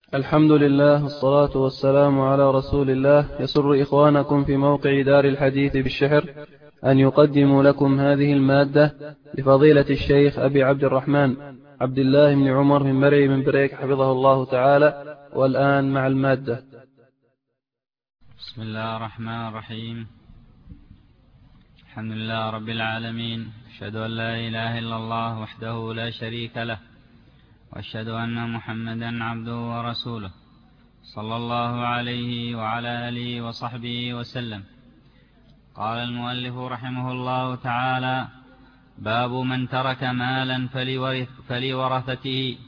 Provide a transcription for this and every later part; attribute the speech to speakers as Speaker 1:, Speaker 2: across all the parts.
Speaker 1: الحمد لله والصلاة والسلام على رسول الله. يسر إخوانكم في موقع دار الحديث بالشحر أن يقدموا لكم هذه المادة لفضيلة الشيخ أبي عبد الرحمن عبد الله بن عمر من مرعي من بريك حفظه الله تعالى. والآن مع المادة.
Speaker 2: بسم الله الرحمن الرحيم. الحمد لله رب العالمين، أشهد أن لا إله إلا الله وحده لا شريك له، وأشهد أن محمدا عبده ورسوله، صلى الله عليه وعلى آله وصحبه وسلم. قال المؤلف رحمه الله تعالى: باب من ترك مالا فلورثته.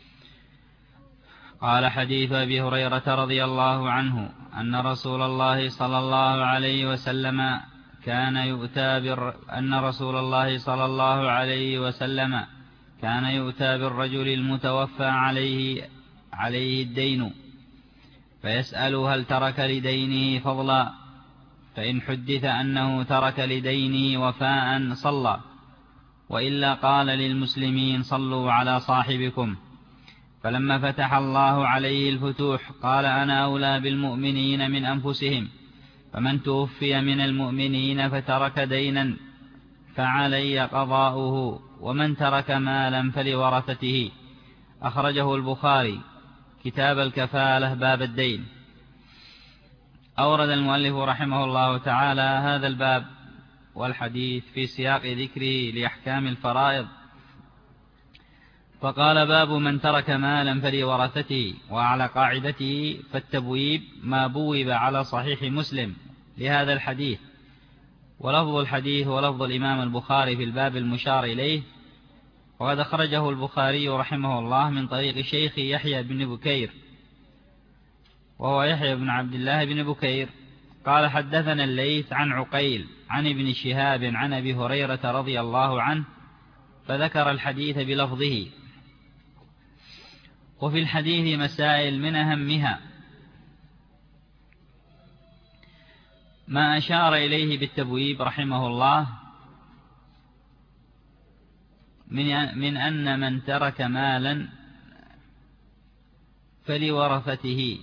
Speaker 2: قال: حديث أبي هريرة رضي الله عنه أن رسول الله صلى الله عليه وسلم كان يؤتى بالرجل المتوفى عليه الدين، فيسأل: هل ترك لدينه فضلا؟ فإن حدث أنه ترك لدينه وفاء صلى، وإلا قال للمسلمين: صلوا على صاحبكم. فلما فتح الله عليه الفتوح قال: أنا أولى بالمؤمنين من أنفسهم، فمن توفي من المؤمنين فترك دينا فعلي قضاؤه، ومن ترك مالا فلورثته. أخرجه البخاري كتاب الكفالة باب الدين. أورد المؤلف رحمه الله تعالى هذا الباب والحديث في سياق ذكره لأحكام الفرائض، فقال: باب من ترك مالا فلورثته. وعلى قاعدته فالتبويب ما بوب على صحيح مسلم لهذا الحديث، ولفظ الحديث ولفظ الإمام البخاري في الباب المشار إليه، وقد أخرجه البخاري رحمه الله من طريق شيخ يحيى بن بكير، وهو يحيى بن عبد الله بن بكير. قال: حدثنا الليث عن عقيل عن ابن شهاب عن أبي هريرة رضي الله عنه، فذكر الحديث بلفظه. وفي الحديث مسائل من أهمها ما أشار إليه بالتبويب رحمه الله من أن من ترك مالا فلورثته.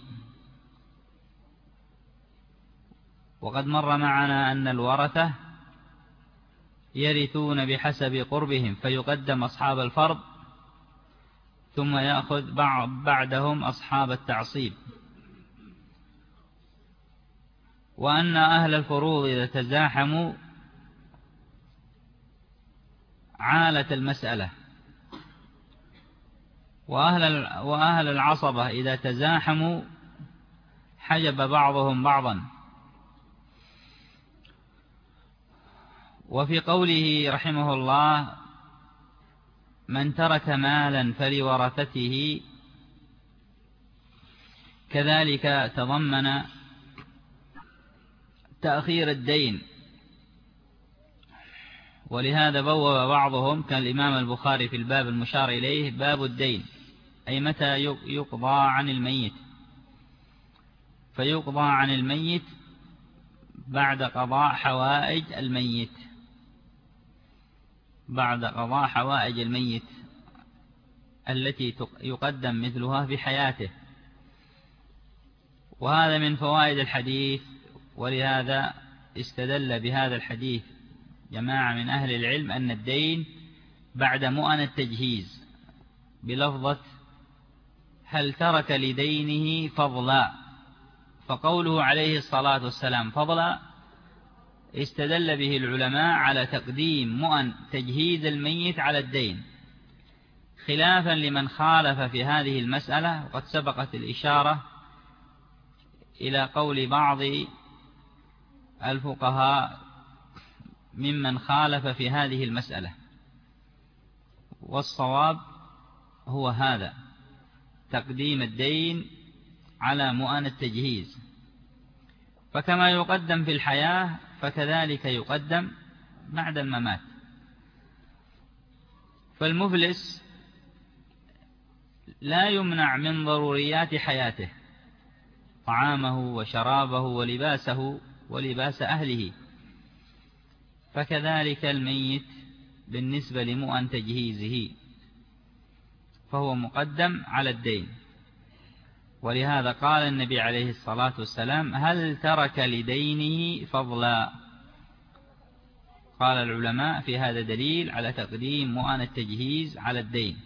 Speaker 2: وقد مر معنا أن الورثة يرثون بحسب قربهم، فيقدم أصحاب الفرض ثم يأخذ بعدهم أصحاب التعصيب، وأن أهل الفروض إذا تزاحموا عالت المسألة، وأهل العصبة إذا تزاحموا حجب بعضهم بعضا. وفي قوله رحمه الله: من ترك مالا فلورثته، كذلك تضمن تأخير الدين، ولهذا بوّب بعضهم كالإمام البخاري في الباب المشار إليه باب الدين، أي متى يقضى عن الميت، فيقضى عن الميت بعد قضاء حوائج الميت، التي يقدم مثلها في حياته. وهذا من فوائد الحديث، ولهذا استدل بهذا الحديث جماعة من أهل العلم أن الدين بعد مؤن التجهيز بلفظة: هل ترك لدينه فضلا. فقوله عليه الصلاة والسلام فضلا استدل به العلماء على تقديم مؤن تجهيز الميت على الدين، خلافا لمن خالف في هذه المسألة. وقد سبقت الإشارة إلى قول بعض الفقهاء ممن خالف في هذه المسألة، والصواب هو هذا: تقديم الدين على مؤن التجهيز، فكما يقدم في الحياة فكذلك يقدم بعد الممات. فالمفلس لا يمنع من ضروريات حياته، طعامه وشرابه ولباسه ولباس أهله، فكذلك الميت بالنسبة لمؤن تجهيزه فهو مقدم على الدين. ولهذا قال النبي عليه الصلاة والسلام: هل ترك لدينه فضلا؟ قال العلماء: في هذا دليل على تقديم مؤن التجهيز على الدين.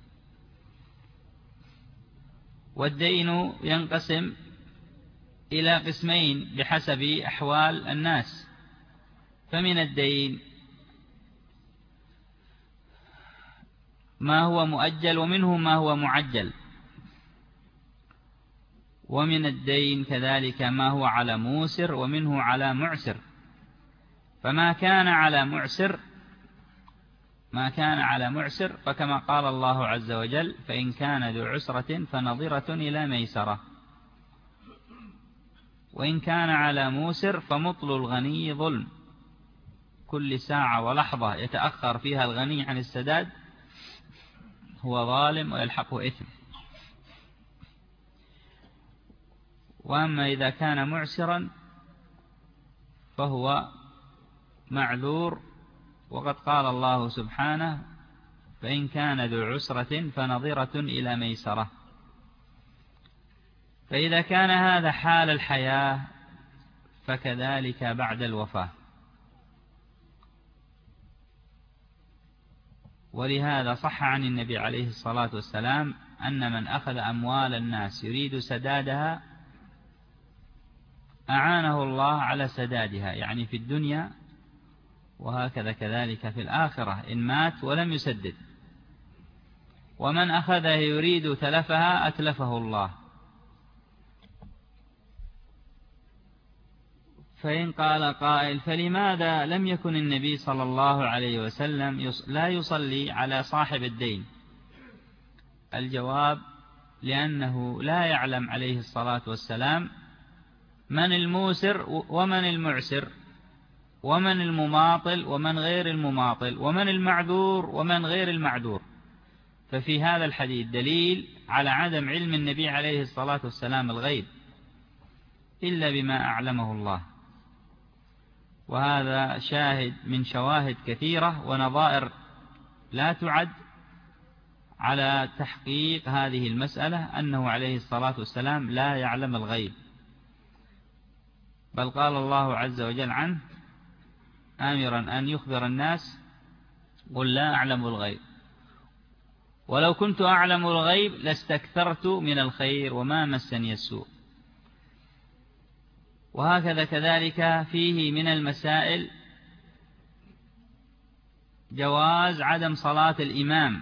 Speaker 2: والدين ينقسم إلى قسمين بحسب أحوال الناس. فمن الدين ما هو مؤجل ومنه ما هو معجل، ومن الدين كذلك ما هو على موسر ومنه على معسر. فما كان على معسر فكما قال الله عز وجل: فإن كان ذو عسرة فنظرة إلى ميسرة. وإن كان على موسر فمطل الغني ظلم، كل ساعة ولحظة يتأخر فيها الغني عن السداد هو ظالم ويلحقه إثم. وأما إذا كان معسرا فهو معذور، وقد قال الله سبحانه: فإن كان ذو عسرة فنظرة إلى ميسرة. فإذا كان هذا حال الحياة فكذلك بعد الوفاة. ولهذا صح عن النبي عليه الصلاة والسلام أن من أخذ أموال الناس يريد سدادها أعانه الله على سدادها، يعني في الدنيا، وهكذا كذلك في الآخرة إن مات ولم يسدد. ومن أخذها يريد تلفها أتلفه الله. فإن قال قائل: فلماذا لم يكن النبي صلى الله عليه وسلم لا يصلي على صاحب الدين؟ الجواب: لأنه لا يعلم عليه الصلاة والسلام من الموسر ومن المعسر، ومن المماطل ومن غير المماطل، ومن المعذور ومن غير المعذور. ففي هذا الحديث دليل على عدم علم النبي عليه الصلاة والسلام الغيب إلا بما أعلمه الله. وهذا شاهد من شواهد كثيرة ونظائر لا تعد على تحقيق هذه المسألة، أنه عليه الصلاة والسلام لا يعلم الغيب. بل قال الله عز وجل عنه آمرا أن يخبر الناس: قل لا أعلم الغيب، ولو كنت أعلم الغيب لاستكثرت من الخير وما مسني السوء. وهكذا كذلك فيه من المسائل جواز عدم صلاة الإمام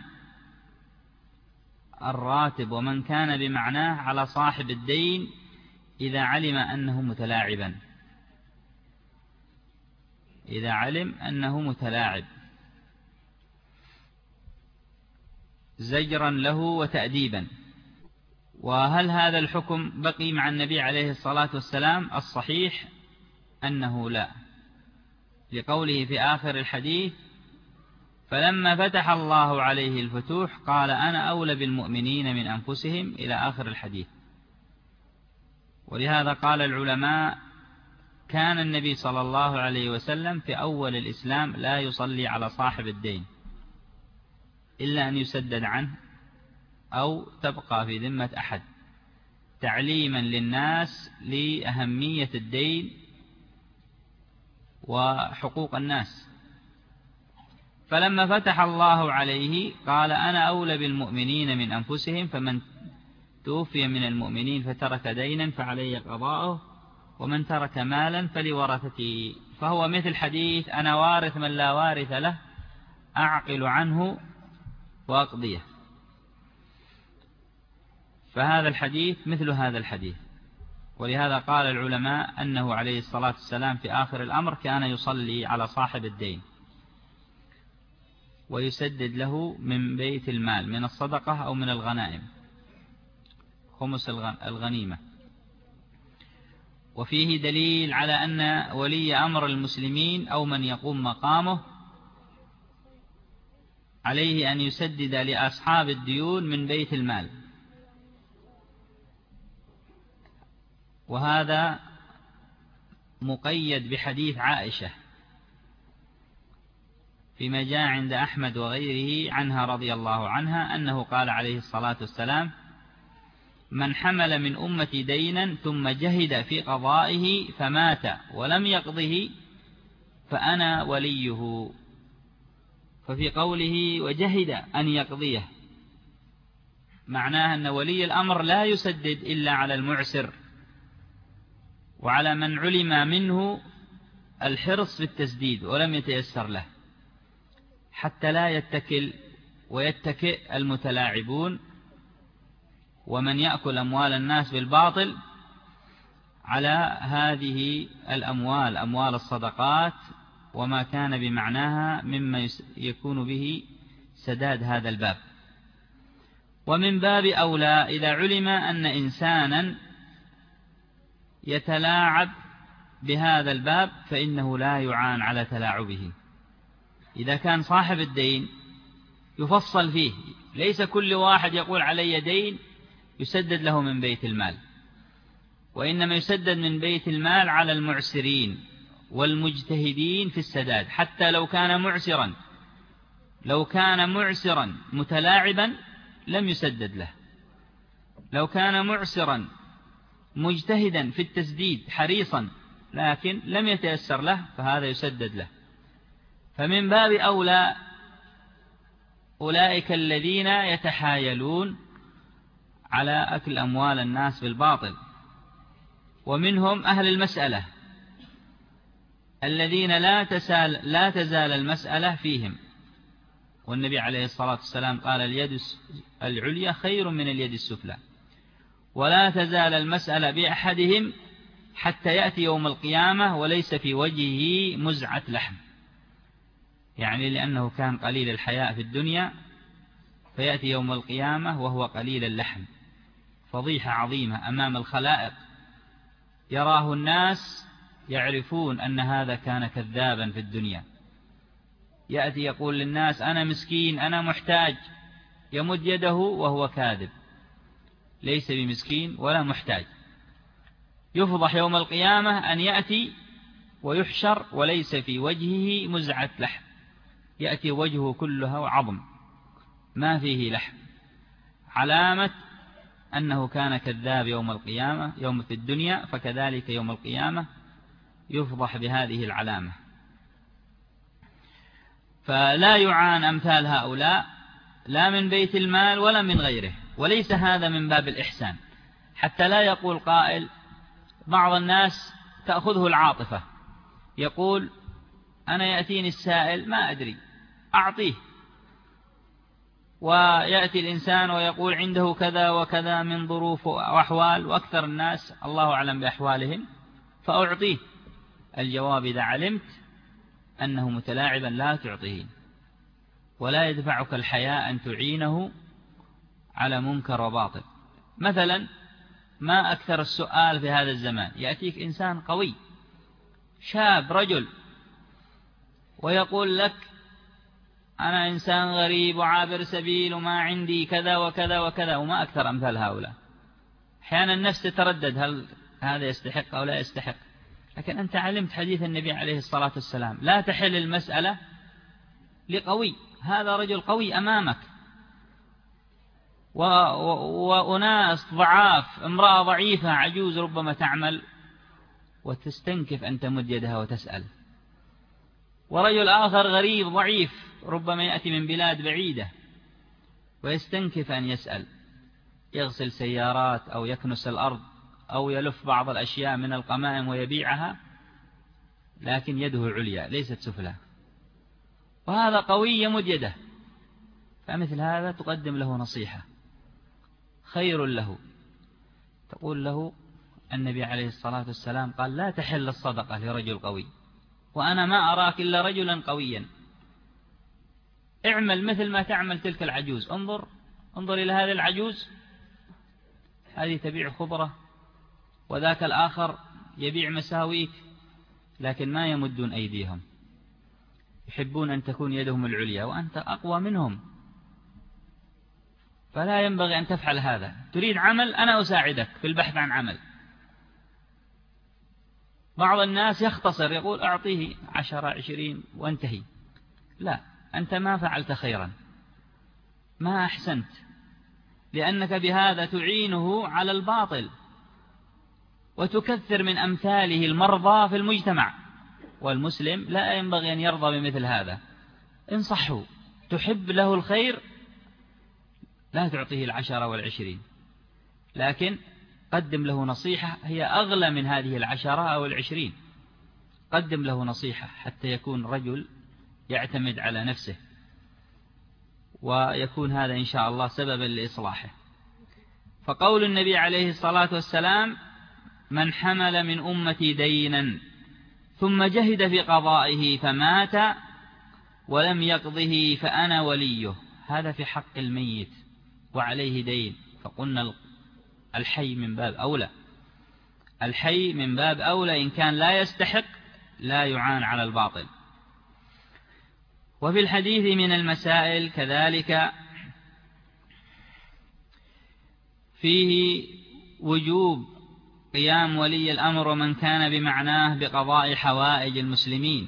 Speaker 2: الراتب ومن كان بمعناه على صاحب الدين إذا علم أنه متلاعبا، إذا علم أنه متلاعب، زجرا له وتأديبا. وهل هذا الحكم بقي مع النبي عليه الصلاة والسلام؟ الصحيح أنه لا، لقوله في آخر الحديث: فلما فتح الله عليه الفتوح قال أنا أولى بالمؤمنين من أنفسهم، إلى آخر الحديث. ولهذا قال العلماء: كان النبي صلى الله عليه وسلم في أول الإسلام لا يصلي على صاحب الدين إلا أن يسدد عنه أو تبقى في ذمة أحد، تعليما للناس لأهمية الدين وحقوق الناس. فلما فتح الله عليه قال أنا أولى بالمؤمنين من أنفسهم، فمن توفي من المؤمنين فترك دينا فعليه قضاؤه، ومن ترك مالا فلورثته. فهو مثل حديث أنا وارث من لا وارث له، أعقل عنه وأقضيه. فهذا الحديث مثل هذا الحديث. ولهذا قال العلماء أنه عليه الصلاة والسلام في آخر الأمر كان يصلي على صاحب الدين ويسدد له من بيت المال، من الصدقة أو من الغنائم، خمس الغنيمة. وفيه دليل على أن ولي أمر المسلمين أو من يقوم مقامه عليه أن يسدد لأصحاب الديون من بيت المال. وهذا مقيد بحديث عائشة فيما جاء عند أحمد وغيره عنها رضي الله عنها أنه قال عليه الصلاة والسلام: من حمل من أمتي دينا ثم جهد في قضائه فمات ولم يقضه فأنا وليه. ففي قوله وجهد أن يقضيه معناه أن ولي الأمر لا يسدد إلا على المعسر وعلى من علم منه الحرص في التسديد ولم يتيسر له، حتى لا يتكل ويتكئ المتلاعبون ومن يأكل أموال الناس بالباطل على هذه الأموال، أموال الصدقات وما كان بمعناها مما يكون به سداد هذا الباب. ومن باب أولى إذا علم أن إنسانا يتلاعب بهذا الباب فإنه لا يعان على تلاعبه. إذا كان صاحب الدين يفصل فيه، ليس كل واحد يقول علي دين يسدد له من بيت المال، وإنما يسدد من بيت المال على المعسرين والمجتهدين في السداد، حتى لو كان معسرا متلاعبا لم يسدد له، لو كان معسرا مجتهدا في التسديد حريصا لكن لم يتيسر له فهذا يسدد له. فمن باب أولى أولئك الذين يتحايلون على أكل أموال الناس بالباطل، ومنهم أهل المسألة الذين لا تزال المسألة فيهم، والنبي عليه الصلاة والسلام قال اليد العليا خير من اليد السفلى، ولا تزال المسألة بأحدهم حتى يأتي يوم القيامة وليس في وجهه مزعة لحم، يعني لأنه كان قليل الحياء في الدنيا فيأتي يوم القيامة وهو قليل اللحم، فضيحة عظيمة أمام الخلائق، يراه الناس يعرفون أن هذا كان كذابا في الدنيا، يأتي يقول للناس أنا مسكين أنا محتاج، يمد يده وهو كاذب ليس بمسكين ولا محتاج. يفضح يوم القيامة أن يأتي ويحشر وليس في وجهه مزعة لحم، يأتي وجهه كله عظم ما فيه لحم، علامة أنه كان كذاب يوم القيامة. يوم في الدنيا فكذلك يوم القيامة يفضح بهذه العلامة. فلا يعان أمثال هؤلاء لا من بيت المال ولا من غيره، وليس هذا من باب الإحسان، حتى لا يقول قائل بعض الناس تأخذه العاطفة يقول أنا يأتيني السائل ما أدري أعطيه، ويأتي الإنسان ويقول عنده كذا وكذا من ظروف وأحوال وأكثر الناس الله أعلم بأحوالهم فأعطيه. الجواب إذا علمت أنه متلاعبا لا تعطيه، ولا يدفعك الحياء أن تعينه على منكر وباطل. مثلا ما أكثر السؤال في هذا الزمان، يأتيك إنسان قوي شاب رجل ويقول لك أنا إنسان غريب وعابر سبيل وما عندي كذا وكذا وكذا، وما أكثر أمثال هؤلاء. أحيانا النفس تتردد هل هذا يستحق أو لا يستحق، لكن أنت علمت حديث النبي عليه الصلاة والسلام لا تحل المسألة لقوي، هذا رجل قوي أمامك وأناس ضعاف، امرأة ضعيفة عجوز ربما تعمل وتستنكف أن تمد يدها وتسأل، ورجل آخر غريب ضعيف ربما يأتي من بلاد بعيدة ويستنكف أن يسأل، يغسل سيارات أو يكنس الأرض أو يلف بعض الأشياء من القمائم ويبيعها، لكن يده عليا ليست سفلى، وهذا قوي يمد يده. فمثل هذا تقدم له نصيحة خير له، تقول له النبي عليه الصلاة والسلام قال لا تحل الصدقة لرجل قوي، وأنا ما أراك إلا رجلا قويا، اعمل مثل ما تعمل تلك العجوز، انظر إلى هذه العجوز، هذه تبيع خضرة وذاك الآخر يبيع مساويك، لكن ما يمدون أيديهم، يحبون أن تكون يدهم العليا وأنت أقوى منهم، فلا ينبغي أن تفعل هذا. تريد عمل أنا أساعدك في البحث عن عمل. بعض الناس يختصر يقول أعطيه 10 20 وانتهي، لا، أنت ما فعلت خيرا، ما أحسنت، لأنك بهذا تعينه على الباطل وتكثر من أمثاله المرضى في المجتمع، والمسلم لا ينبغي أن يرضى بمثل هذا. انصحه، تحب له الخير، لا تعطيه 10 و20، لكن قدم له نصيحة هي أغلى من هذه 10 أو 20. قدم له نصيحة حتى يكون رجل يعتمد على نفسه، ويكون هذا إن شاء الله سببا لإصلاحه. فقول النبي عليه الصلاة والسلام: من حمل من أمتي دينا ثم جهد في قضائه فمات ولم يقضه فأنا وليه، هذا في حق الميت وعليه دين. فقلنا الحي من باب أولى، الحي من باب أولى، إن كان لا يستحق لا يعان على الباطل. وفي الحديث من المسائل كذلك فيه وجوب قيام ولي الأمر ومن كان بمعناه بقضاء حوائج المسلمين،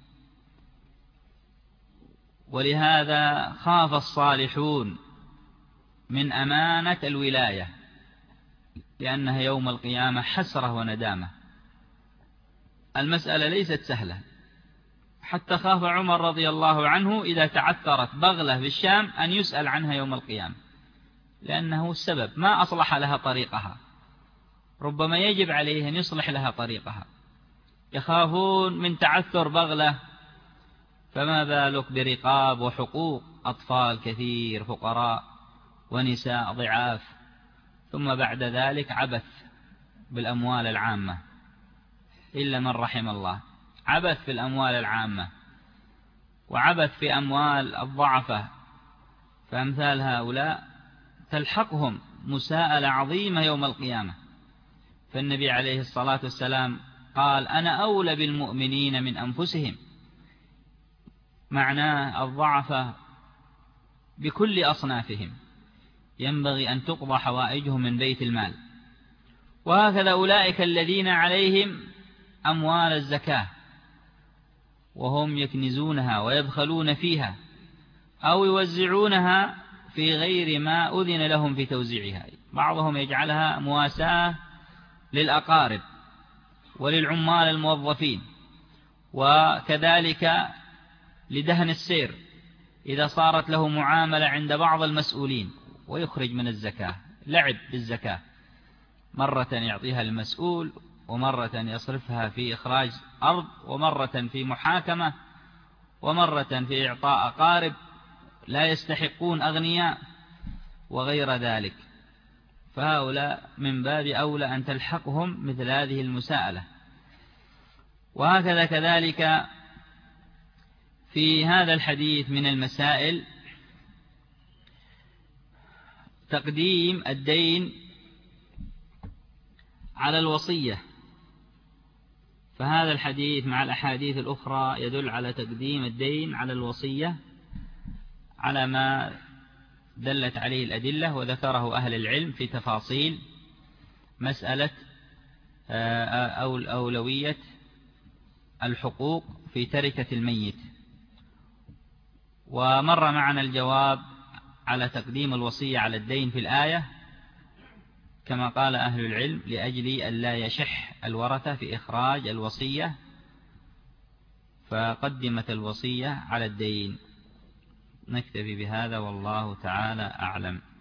Speaker 2: ولهذا خاف الصالحون من أمانة الولاية، لأنها يوم القيامة حسرة وندامة. المسألة ليست سهلة، حتى خاف عمر رضي الله عنه إذا تعثرت بغلة في الشام أن يسأل عنها يوم القيامة، لأنه السبب ما أصلح لها طريقها، ربما يجب عليه أن يصلح لها طريقها. يخافون من تعثر بغلة، فما بالك برقاب وحقوق أطفال كثير فقراء ونساء ضعاف، ثم بعد ذلك عبث بالأموال العامة، إلا من رحم الله، عبث في الأموال العامة وعبث في أموال الضعفة. فأمثال هؤلاء تلحقهم مساءلة عظيمة يوم القيامة. فالنبي عليه الصلاة والسلام قال: أنا أولى بالمؤمنين من أنفسهم، معناه الضعفة بكل أصنافهم ينبغي أن تقضى حوائجهم من بيت المال. وهكذا أولئك الذين عليهم أموال الزكاة وهم يكنزونها ويبخلون فيها أو يوزعونها في غير ما أذن لهم في توزيعها، بعضهم يجعلها مواساة للأقارب وللعمال الموظفين، وكذلك لدهن السير إذا صارت له معاملة عند بعض المسؤولين ويخرج من الزكاة، لعب بالزكاة، مرة يعطيها للمسؤول ومرة يصرفها في إخراج أرض ومرة في محاكمة ومرة في إعطاء أقارب لا يستحقون أغنياء وغير ذلك. فهؤلاء من باب أولى أن تلحقهم مثل هذه المساءلة. وهكذا كذلك في هذا الحديث من المسائل تقديم الدين على الوصية، فهذا الحديث مع الأحاديث الأخرى يدل على تقديم الدين على الوصية على ما دلت عليه الأدلة، وذكره أهل العلم في تفاصيل مسألة أولوية الحقوق في تركة الميت. ومر معنا الجواب على تقديم الوصية على الدين في الآية كما قال أهل العلم لأجل أن لا يشح الورثة في إخراج الوصية، فقدمت الوصية على الدين. نكتفي بهذا والله تعالى أعلم.